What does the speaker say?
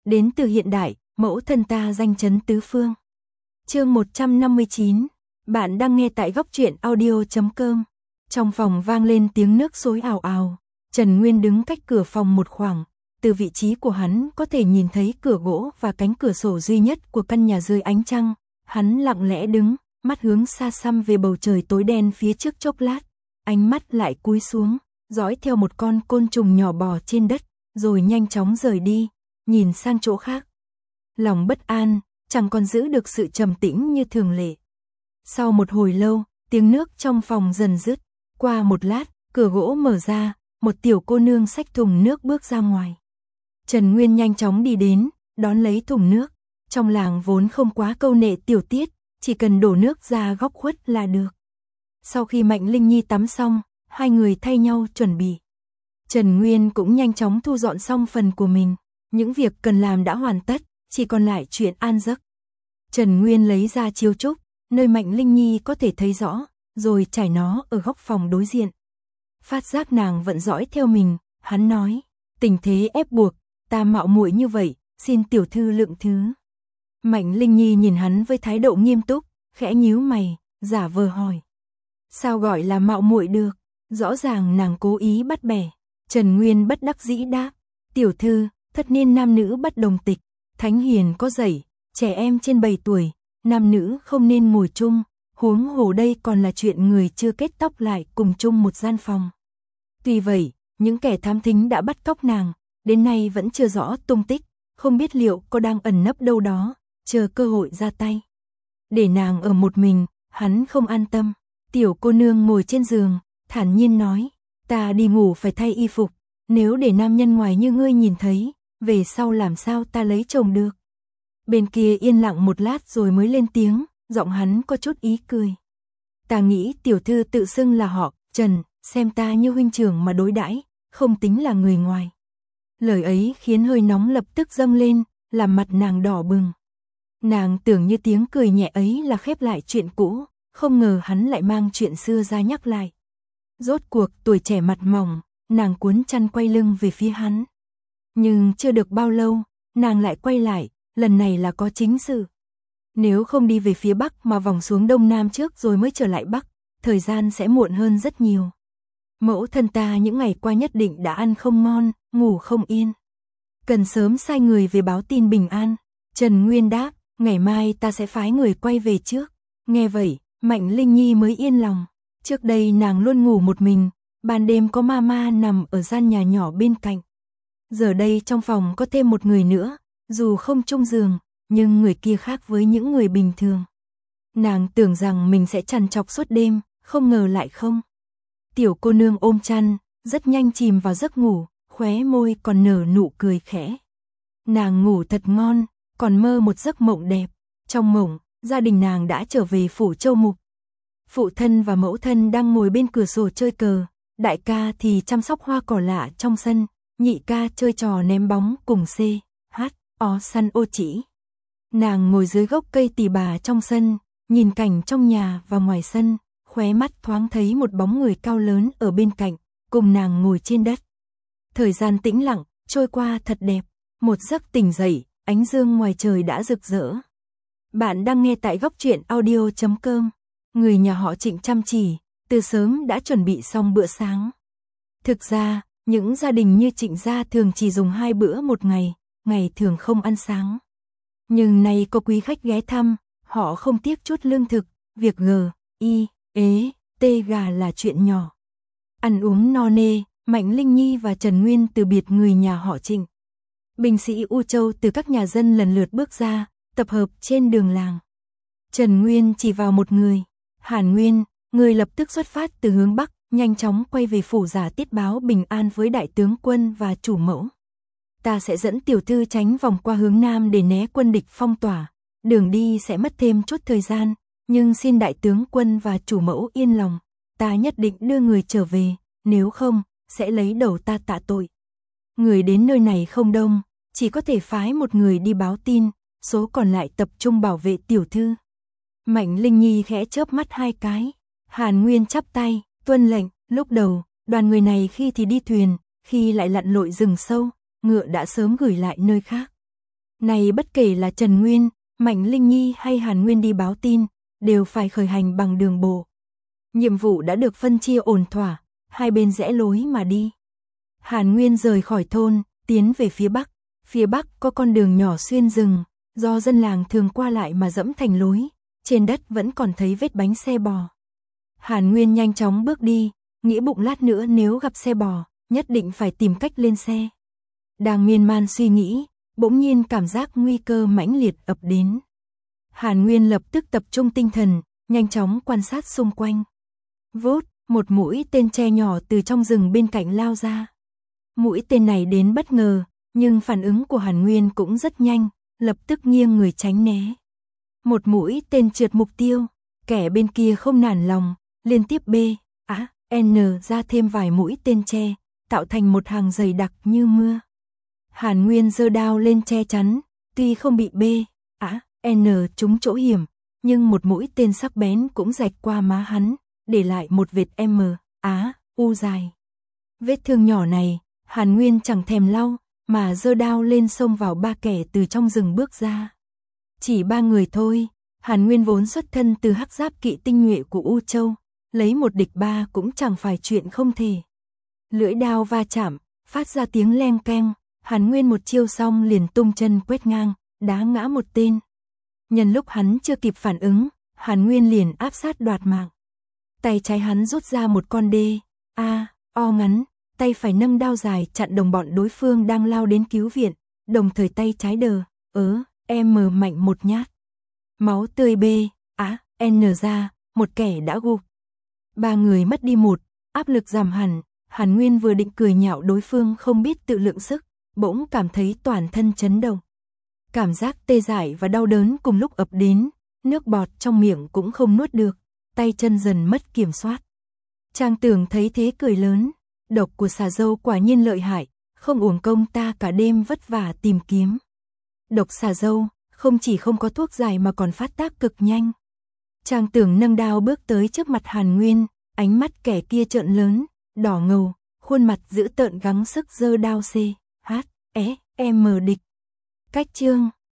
đến từ hiện đại, mẫu thân ta danh chấn tứ phương. Chương 159, bạn đang nghe tại góc truyện audio.com. Trong phòng vang lên tiếng nước xối ào ào. Trần Nguyên đứng cách cửa phòng một khoảng, từ vị trí của hắn có thể nhìn thấy cửa gỗ và cánh cửa sổ duy nhất của căn nhà dưới ánh trăng. Hắn lặng lẽ đứng, mắt hướng xa xăm về bầu trời tối đen phía trước chốc lát, ánh mắt lại cúi xuống, dõi theo một con côn trùng nhỏ bò trên đất, rồi nhanh chóng rời đi, nhìn sang chỗ khác. Lòng bất an, chẳng còn giữ được sự trầm tĩnh như thường lệ. Sau một hồi lâu, tiếng nước trong phòng dần dứt, qua một lát, cửa gỗ mở ra, một tiểu cô nương xách thùng nước bước ra ngoài. Trần Nguyên nhanh chóng đi đến, đón lấy thùng nước. Trong làng vốn không quá câu nệ tiểu tiết, chỉ cần đổ nước ra góc khuất là được. Sau khi Mạnh Linh Nhi tắm xong, hai người thay nhau chuẩn bị. Trần Nguyên cũng nhanh chóng thu dọn xong phần của mình, những việc cần làm đã hoàn tất, chỉ còn lại chuyện an giấc. Trần Nguyên lấy ra chiếu trúc, nơi Mạnh Linh Nhi có thể thấy rõ, rồi trải nó ở góc phòng đối diện. Phát giác nàng vẫn dõi theo mình, hắn nói, tình thế ép buộc, ta mạo muội như vậy, xin tiểu thư lượng thứ. Mạnh Linh Nhi nhìn hắn với thái độ nghiêm túc, khẽ nhíu mày, giả vờ hỏi. Sao gọi là mạo muội được? Rõ ràng nàng cố ý bắt bẻ. Trần Nguyên bất đắc dĩ đáp, tiểu thư, thất niên nam nữ bất đồng tịch, thánh hiền có dạy, trẻ em trên 7 tuổi, nam nữ không nên ngồi chung, huống hồ đây còn là chuyện người chưa kết tóc lại cùng chung một gian phòng. Tuy vậy, những kẻ thám thính đã bắt cóc nàng, đến nay vẫn chưa rõ tung tích, không biết liệu có đang ẩn nấp đâu đó, chờ cơ hội ra tay. Để nàng ở một mình, hắn không an tâm. Tiểu cô nương ngồi trên giường, thản nhiên nói, ta đi ngủ phải thay y phục, nếu để nam nhân ngoài như ngươi nhìn thấy, về sau làm sao ta lấy chồng được. Bên kia yên lặng một lát rồi mới lên tiếng, giọng hắn có chút ý cười. Ta nghĩ tiểu thư tự xưng là họ Trần, xem ta như huynh trưởng mà đối đãi, không tính là người ngoài. Lời ấy khiến hơi nóng lập tức dâng lên, làm mặt nàng đỏ bừng. Nàng tưởng như tiếng cười nhẹ ấy là khép lại chuyện cũ, không ngờ hắn lại mang chuyện xưa ra nhắc lại. Rốt cuộc tuổi trẻ mặt mỏng, nàng cuốn chăn quay lưng về phía hắn. Nhưng chưa được bao lâu, nàng lại quay lại, lần này là có chính sự. Nếu không đi về phía Bắc mà vòng xuống Đông Nam trước rồi mới trở lại Bắc, thời gian sẽ muộn hơn rất nhiều. Mẫu thân ta những ngày qua nhất định đã ăn không ngon, ngủ không yên. Cần sớm sai người về báo tin bình an. Trần Nguyên đáp, ngày mai ta sẽ phái người quay về trước. Nghe vậy, Mạnh Linh Nhi mới yên lòng. Trước đây nàng luôn ngủ một mình, ban đêm có mama nằm ở gian nhà nhỏ bên cạnh. Giờ đây trong phòng có thêm một người nữa, dù không chung giường, nhưng người kia khác với những người bình thường. Nàng tưởng rằng mình sẽ trằn trọc suốt đêm, không ngờ lại không. Tiểu cô nương ôm chăn, rất nhanh chìm vào giấc ngủ, khóe môi còn nở nụ cười khẽ. Nàng ngủ thật ngon, còn mơ một giấc mộng đẹp. Trong mộng, gia đình nàng đã trở về phủ Châu Mục. Phụ thân và mẫu thân đang ngồi bên cửa sổ chơi cờ, đại ca thì chăm sóc hoa cỏ lạ trong sân, nhị ca chơi trò ném bóng cùng C.H.O. săn ô chỉ. Nàng ngồi dưới gốc cây tỳ bà trong sân, nhìn cảnh trong nhà và ngoài sân, khóe mắt thoáng thấy một bóng người cao lớn ở bên cạnh, cùng nàng ngồi trên đất. Thời gian tĩnh lặng, trôi qua thật đẹp, một giấc tỉnh dậy, ánh dương ngoài trời đã rực rỡ. Bạn đang nghe tại góc truyện audio.com. Người nhà họ Trịnh chăm chỉ, từ sớm đã chuẩn bị xong bữa sáng. Thực ra, những gia đình như Trịnh gia thường chỉ dùng 2 bữa một ngày, ngày thường không ăn sáng. Nhưng nay có quý khách ghé thăm, họ không tiếc chút lương thực, việc gà là chuyện nhỏ. Ăn uống no nê, Mạnh Linh Nhi và Trần Nguyên từ biệt người nhà họ Trịnh. Binh sĩ U Châu từ các nhà dân lần lượt bước ra, tập hợp trên đường làng. Trần Nguyên chỉ vào một người, Hàn Nguyên, người lập tức xuất phát từ hướng Bắc, nhanh chóng quay về phủ giả tiết báo bình an với đại tướng quân và chủ mẫu. Ta sẽ dẫn tiểu thư tránh vòng qua hướng Nam để né quân địch phong tỏa, đường đi sẽ mất thêm chút thời gian, nhưng xin đại tướng quân và chủ mẫu yên lòng, ta nhất định đưa người trở về, nếu không, sẽ lấy đầu ta tạ tội. Người đến nơi này không đông, chỉ có thể phái một người đi báo tin, số còn lại tập trung bảo vệ tiểu thư. Mạnh Linh Nhi khẽ chớp mắt 2 cái, Hàn Nguyên chắp tay, tuân lệnh. Lúc đầu, đoàn người này khi thì đi thuyền, khi lại lặn lội rừng sâu, ngựa đã sớm gửi lại nơi khác. Này bất kể là Trần Nguyên, Mạnh Linh Nhi hay Hàn Nguyên đi báo tin, đều phải khởi hành bằng đường bộ. Nhiệm vụ đã được phân chia ổn thỏa, hai bên rẽ lối mà đi. Hàn Nguyên rời khỏi thôn, tiến về phía bắc có con đường nhỏ xuyên rừng, do dân làng thường qua lại mà dẫm thành lối, trên đất vẫn còn thấy vết bánh xe bò. Hàn Nguyên nhanh chóng bước đi, nghĩ bụng lát nữa nếu gặp xe bò, nhất định phải tìm cách lên xe. Đang miên man suy nghĩ, bỗng nhiên cảm giác nguy cơ mãnh liệt ập đến. Hàn Nguyên lập tức tập trung tinh thần, nhanh chóng quan sát xung quanh. Vút, một mũi tên tre nhỏ từ trong rừng bên cạnh lao ra. Mũi tên này đến bất ngờ, nhưng phản ứng của Hàn Nguyên cũng rất nhanh, lập tức nghiêng người tránh né. Một mũi tên trượt mục tiêu, kẻ bên kia không nản lòng, liên tiếp N ra thêm vài mũi tên tre, tạo thành một hàng dày đặc như mưa. Hàn Nguyên giơ đao lên che chắn, tuy không bị N trúng chỗ hiểm, nhưng một mũi tên sắc bén cũng rạch qua má hắn, để lại một vệt U dài. Vết thương nhỏ này, Hàn Nguyên chẳng thèm lau, mà giơ đao lên xông vào ba kẻ từ trong rừng bước ra. Chỉ ba người thôi, Hàn Nguyên vốn xuất thân từ hắc giáp kỵ tinh nhuệ của U Châu, lấy một địch ba cũng chẳng phải chuyện không thể. Lưỡi đao va chạm, phát ra tiếng leng keng, Hàn Nguyên một chiêu xong liền tung chân quét ngang, đá ngã một tên. Nhân lúc hắn chưa kịp phản ứng, Hàn Nguyên liền áp sát đoạt mạng. Tay trái hắn rút ra một con O ngắn, tay phải nâng đao dài chặn đồng bọn đối phương đang lao đến cứu viện, đồng thời tay trái M mạnh một nhát. Máu tươi N ra, một kẻ đã gục. Ba người mất đi một, áp lực giảm hẳn, Hàn Nguyên vừa định cười nhạo đối phương không biết tự lượng sức, bỗng cảm thấy toàn thân chấn động. Cảm giác tê dại và đau đớn cùng lúc ập đến, nước bọt trong miệng cũng không nuốt được, tay chân dần mất kiểm soát. Trang Tường thấy thế cười lớn, độc của xà dâu quả nhiên lợi hại, không uổng công ta cả đêm vất vả tìm kiếm. Độc xà dâu, không chỉ không có thuốc giải mà còn phát tác cực nhanh. Trang Tường nâng đao bước tới trước mặt Hàn Nguyên, ánh mắt kẻ kia trợn lớn, đỏ ngầu, khuôn mặt dữ tợn gắng sức giơ đao M địch. Cách chương